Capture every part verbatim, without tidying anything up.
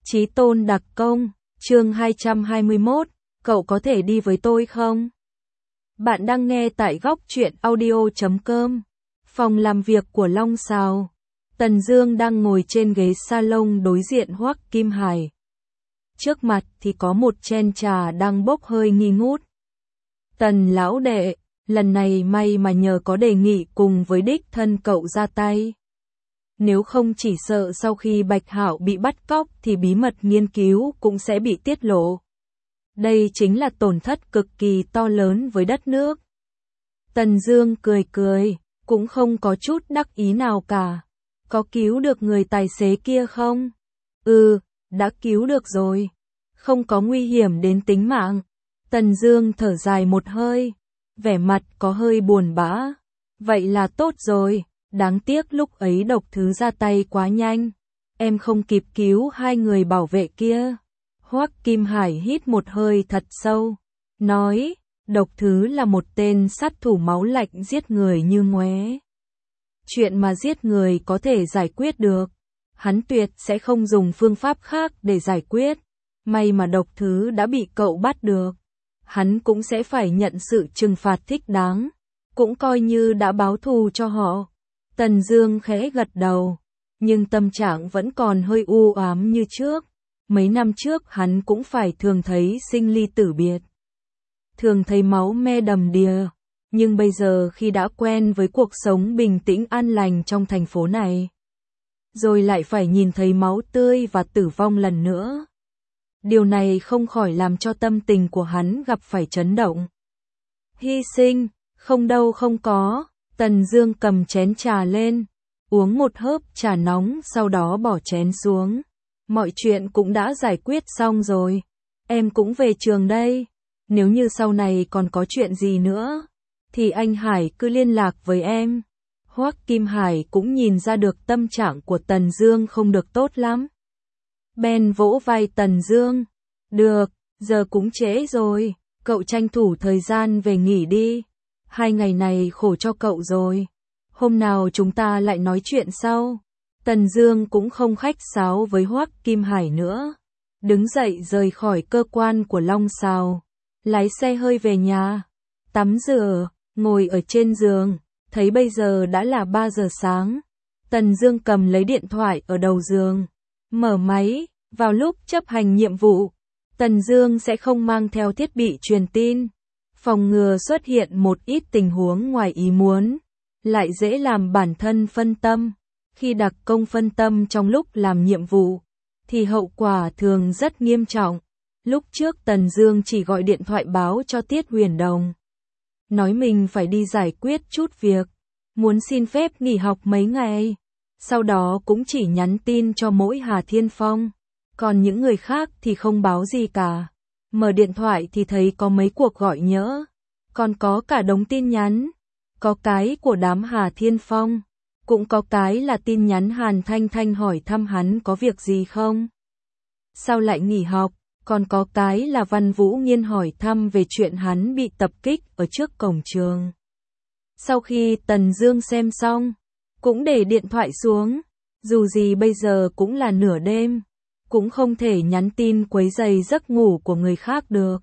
Chí tôn đặc công, chương hai trăm hai mươi mốt, cậu có thể đi với tôi không? Bạn đang nghe tại góc truyện audio chấm com. Phòng làm việc của Long Sào. Tần Dương đang ngồi trên ghế salon đối diện Hoắc Kim Hải. Trước mặt thì có một chén trà đang bốc hơi nghi ngút. Tần lão đệ, lần này may mà nhờ có đề nghị cùng với đích thân cậu ra tay. Nếu không chỉ sợ sau khi Bạch Hạo bị bắt cóc thì bí mật nghiên cứu cũng sẽ bị tiết lộ. Đây chính là tổn thất cực kỳ to lớn với đất nước. Tần Dương cười cười, cũng không có chút đắc ý nào cả. Có cứu được người tài xế kia không? Ừ, đã cứu được rồi. Không có nguy hiểm đến tính mạng. Tần Dương thở dài một hơi, vẻ mặt có hơi buồn bã. Vậy là tốt rồi. Đáng tiếc lúc ấy Độc Thứ ra tay quá nhanh, em không kịp cứu hai người bảo vệ kia. Hoắc Kim Hải hít một hơi thật sâu, nói, Độc Thứ là một tên sát thủ máu lạnh giết người như ngoé. Chuyện mà giết người có thể giải quyết được, hắn tuyệt sẽ không dùng phương pháp khác để giải quyết. May mà Độc Thứ đã bị cậu bắt được, hắn cũng sẽ phải nhận sự trừng phạt thích đáng, cũng coi như đã báo thù cho họ. Tần Dương khẽ gật đầu, nhưng tâm trạng vẫn còn hơi u ám như trước. Mấy năm trước hắn cũng phải thường thấy sinh ly tử biệt, thường thấy máu me đầm đìa, nhưng bây giờ khi đã quen với cuộc sống bình tĩnh an lành trong thành phố này, rồi lại phải nhìn thấy máu tươi và tử vong lần nữa. Điều này không khỏi làm cho tâm tình của hắn gặp phải chấn động. Hy sinh, không đâu không có. Tần Dương cầm chén trà lên, uống một hớp trà nóng sau đó bỏ chén xuống. Mọi chuyện cũng đã giải quyết xong rồi. Em cũng về trường đây. Nếu như sau này còn có chuyện gì nữa, thì anh Hải cứ liên lạc với em. Hoắc Kim Hải cũng nhìn ra được tâm trạng của Tần Dương không được tốt lắm. Ben vỗ vai Tần Dương. Được, giờ cũng trễ rồi, cậu tranh thủ thời gian về nghỉ đi. Hai ngày này khổ cho cậu rồi. Hôm nào chúng ta lại nói chuyện sau. Tần Dương cũng không khách sáo với Hoắc Kim Hải nữa. Đứng dậy rời khỏi cơ quan của Long Sào. Lái xe hơi về nhà. Tắm rửa, ngồi ở trên giường. Thấy bây giờ đã là ba giờ sáng. Tần Dương cầm lấy điện thoại ở đầu giường. Mở máy, vào lúc chấp hành nhiệm vụ. Tần Dương sẽ không mang theo thiết bị truyền tin. Phòng ngừa xuất hiện một ít tình huống ngoài ý muốn, lại dễ làm bản thân phân tâm. Khi đặc công phân tâm trong lúc làm nhiệm vụ, thì hậu quả thường rất nghiêm trọng. Lúc trước Tần Dương chỉ gọi điện thoại báo cho Tiết Huyền Đồng, nói mình phải đi giải quyết chút việc, muốn xin phép nghỉ học mấy ngày. Sau đó cũng chỉ nhắn tin cho mỗi Hà Thiên Phong, còn những người khác thì không báo gì cả. Mở điện thoại thì thấy có mấy cuộc gọi nhỡ, còn có cả đống tin nhắn, có cái của đám Hà Thiên Phong, cũng có cái là tin nhắn Hàn Thanh Thanh hỏi thăm hắn có việc gì không, sao lại nghỉ học, còn có cái là Văn Vũ Nghiên hỏi thăm về chuyện hắn bị tập kích ở trước cổng trường. Sau khi Tần Dương xem xong, cũng để điện thoại xuống, dù gì bây giờ cũng là nửa đêm. Cũng không thể nhắn tin quấy rầy giấc ngủ của người khác được.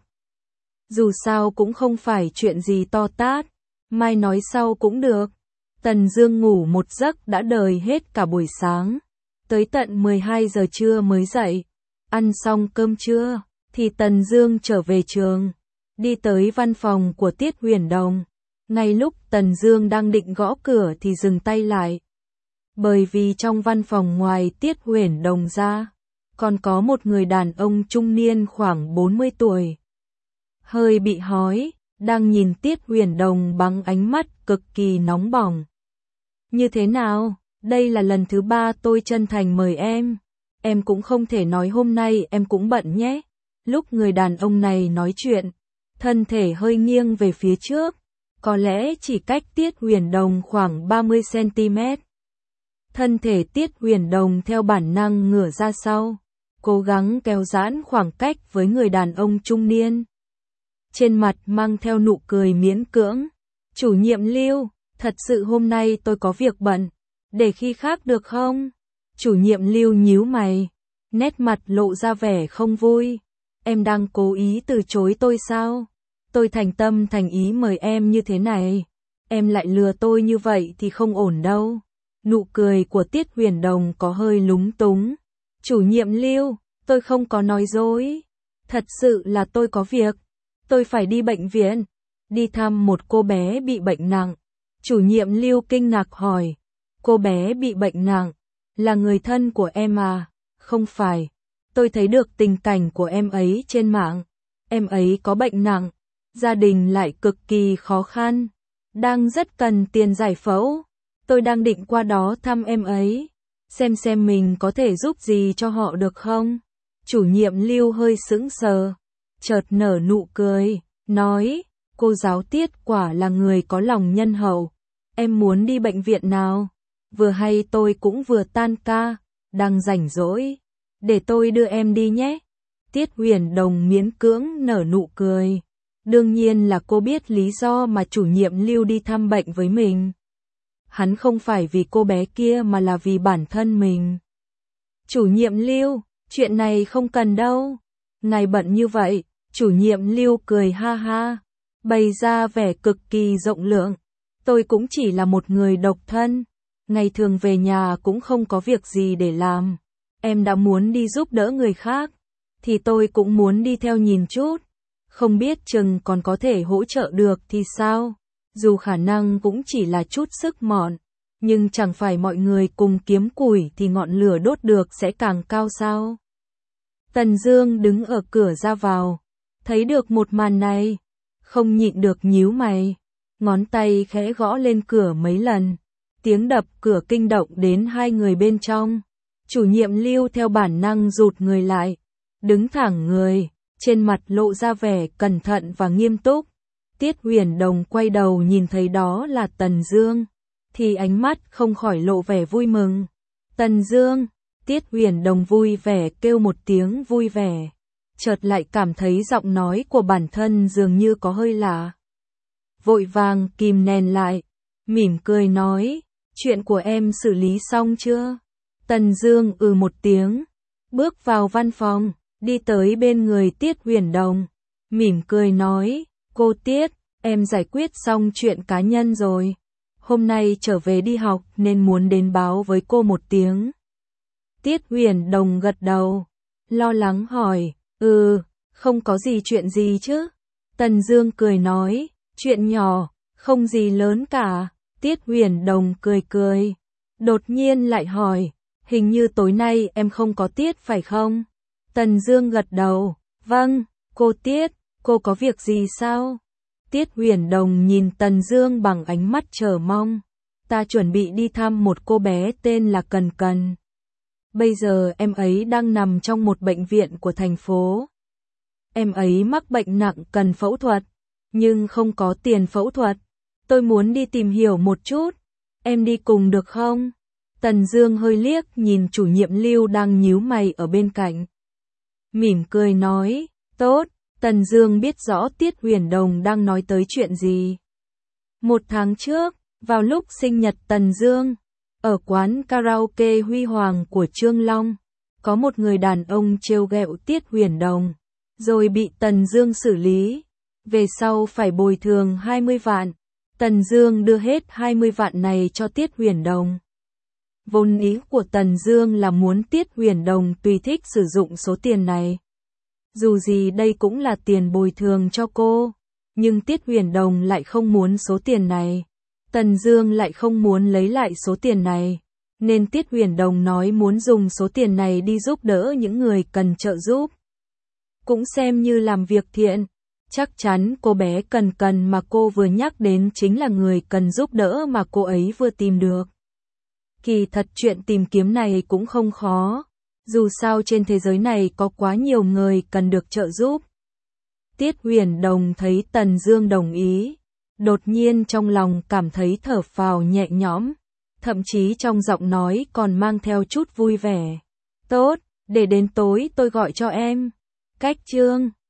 Dù sao cũng không phải chuyện gì to tát, mai nói sau cũng được. Tần Dương ngủ một giấc đã đời hết cả buổi sáng, tới tận mười hai giờ trưa mới dậy. Ăn xong cơm trưa, thì Tần Dương trở về trường, đi tới văn phòng của Tiết Huyền Đồng. Ngay lúc Tần Dương đang định gõ cửa thì dừng tay lại. Bởi vì trong văn phòng ngoài Tiết Huyền Đồng ra, còn có một người đàn ông trung niên khoảng bốn mươi tuổi. Hơi bị hói, đang nhìn Tiết Huyền Đồng bằng ánh mắt cực kỳ nóng bỏng. Như thế nào, đây là lần thứ ba tôi chân thành mời em. Em cũng không thể nói hôm nay em cũng bận nhé. Lúc người đàn ông này nói chuyện, thân thể hơi nghiêng về phía trước, có lẽ chỉ cách Tiết Huyền Đồng khoảng ba mươi xăng ti mét. Thân thể Tiết Huyền Đồng theo bản năng ngửa ra sau, cố gắng kéo giãn khoảng cách với người đàn ông trung niên. Trên mặt mang theo nụ cười miễn cưỡng. Chủ nhiệm Lưu, thật sự hôm nay tôi có việc bận, để khi khác được không? Chủ nhiệm Lưu nhíu mày, nét mặt lộ ra vẻ không vui. Em đang cố ý từ chối tôi sao? Tôi thành tâm thành ý mời em như thế này. Em lại lừa tôi như vậy thì không ổn đâu. Nụ cười của Tiết Huyền Đồng có hơi lúng túng. Chủ nhiệm Lưu, tôi không có nói dối. Thật sự là tôi có việc. Tôi phải đi bệnh viện. Đi thăm một cô bé bị bệnh nặng. Chủ nhiệm Lưu kinh ngạc hỏi. Cô bé bị bệnh nặng. Là người thân của em à? Không phải. Tôi thấy được tình cảnh của em ấy trên mạng. Em ấy có bệnh nặng. Gia đình lại cực kỳ khó khăn. Đang rất cần tiền giải phẫu. Tôi đang định qua đó thăm em ấy. Xem xem mình có thể giúp gì cho họ được không? Chủ nhiệm Lưu hơi sững sờ. Chợt nở nụ cười. Nói, cô giáo Tiết quả là người có lòng nhân hậu. Em muốn đi bệnh viện nào? Vừa hay tôi cũng vừa tan ca. Đang rảnh rỗi. Để tôi đưa em đi nhé. Tiết Huyền Đồng miễn cưỡng nở nụ cười. Đương nhiên là cô biết lý do mà chủ nhiệm Lưu đi thăm bệnh với mình. Hắn không phải vì cô bé kia mà là vì bản thân mình. Chủ nhiệm Lưu, chuyện này không cần đâu. Ngài bận như vậy. Chủ nhiệm Lưu cười ha ha. Bày ra vẻ cực kỳ rộng lượng. Tôi cũng chỉ là một người độc thân. Ngày thường về nhà cũng không có việc gì để làm. Em đã muốn đi giúp đỡ người khác. Thì tôi cũng muốn đi theo nhìn chút. Không biết chừng còn có thể hỗ trợ được thì sao? Dù khả năng cũng chỉ là chút sức mọn. Nhưng chẳng phải mọi người cùng kiếm củi thì ngọn lửa đốt được sẽ càng cao sao? Tần Dương đứng ở cửa ra vào. Thấy được một màn này. Không nhịn được nhíu mày. Ngón tay khẽ gõ lên cửa mấy lần. Tiếng đập cửa kinh động đến hai người bên trong. Chủ nhiệm Lưu theo bản năng rụt người lại. Đứng thẳng người. Trên mặt lộ ra vẻ cẩn thận và nghiêm túc. Tiết Huyền Đồng quay đầu nhìn thấy đó là Tần Dương. Thì ánh mắt không khỏi lộ vẻ vui mừng. Tần Dương. Tiết Huyền Đồng vui vẻ kêu một tiếng vui vẻ. Chợt lại cảm thấy giọng nói của bản thân dường như có hơi lạ. Vội vàng kìm nén lại. Mỉm cười nói. Chuyện của em xử lý xong chưa? Tần Dương ừ một tiếng. Bước vào văn phòng. Đi tới bên người Tiết Huyền Đồng. Mỉm cười nói. Cô Tiết, em giải quyết xong chuyện cá nhân rồi. Hôm nay trở về đi học nên muốn đến báo với cô một tiếng. Tiết Huyền Đồng gật đầu. Lo lắng hỏi. Ừ, không có gì chuyện gì chứ? Tần Dương cười nói. Chuyện nhỏ, không gì lớn cả. Tiết Huyền Đồng cười cười. Đột nhiên lại hỏi. Hình như tối nay em không có tiết phải không? Tần Dương gật đầu. Vâng, cô Tiết, cô có việc gì sao? Tiết Huyền Đồng nhìn Tần Dương bằng ánh mắt chờ mong. Ta chuẩn bị đi thăm một cô bé tên là Cần Cần. Bây giờ em ấy đang nằm trong một bệnh viện của thành phố. Em ấy mắc bệnh nặng cần phẫu thuật, nhưng không có tiền phẫu thuật. Tôi muốn đi tìm hiểu một chút. Em đi cùng được không? Tần Dương hơi liếc nhìn chủ nhiệm Lưu đang nhíu mày ở bên cạnh. Mỉm cười nói. Tốt. Tần Dương biết rõ Tiết Huyền Đồng đang nói tới chuyện gì. Một tháng trước, vào lúc sinh nhật Tần Dương, ở quán karaoke huy hoàng của Trương Long, có một người đàn ông trêu ghẹo Tiết Huyền Đồng, rồi bị Tần Dương xử lý. Về sau phải bồi thường hai mươi vạn. Tần Dương đưa hết hai mươi vạn này cho Tiết Huyền Đồng. Vốn ý của Tần Dương là muốn Tiết Huyền Đồng tùy thích sử dụng số tiền này. Dù gì đây cũng là tiền bồi thường cho cô, nhưng Tiết Huyền Đồng lại không muốn số tiền này. Tần Dương lại không muốn lấy lại số tiền này, nên Tiết Huyền Đồng nói muốn dùng số tiền này đi giúp đỡ những người cần trợ giúp. Cũng xem như làm việc thiện. Chắc chắn cô bé Cần Cần mà cô vừa nhắc đến chính là người cần giúp đỡ mà cô ấy vừa tìm được. Kỳ thật chuyện tìm kiếm này cũng không khó. Dù sao trên thế giới này có quá nhiều người cần được trợ giúp. Tiết Huyền Đồng thấy Tần Dương đồng ý. Đột nhiên trong lòng cảm thấy thở phào nhẹ nhõm. Thậm chí trong giọng nói còn mang theo chút vui vẻ. Tốt, để đến tối tôi gọi cho em. Cách chương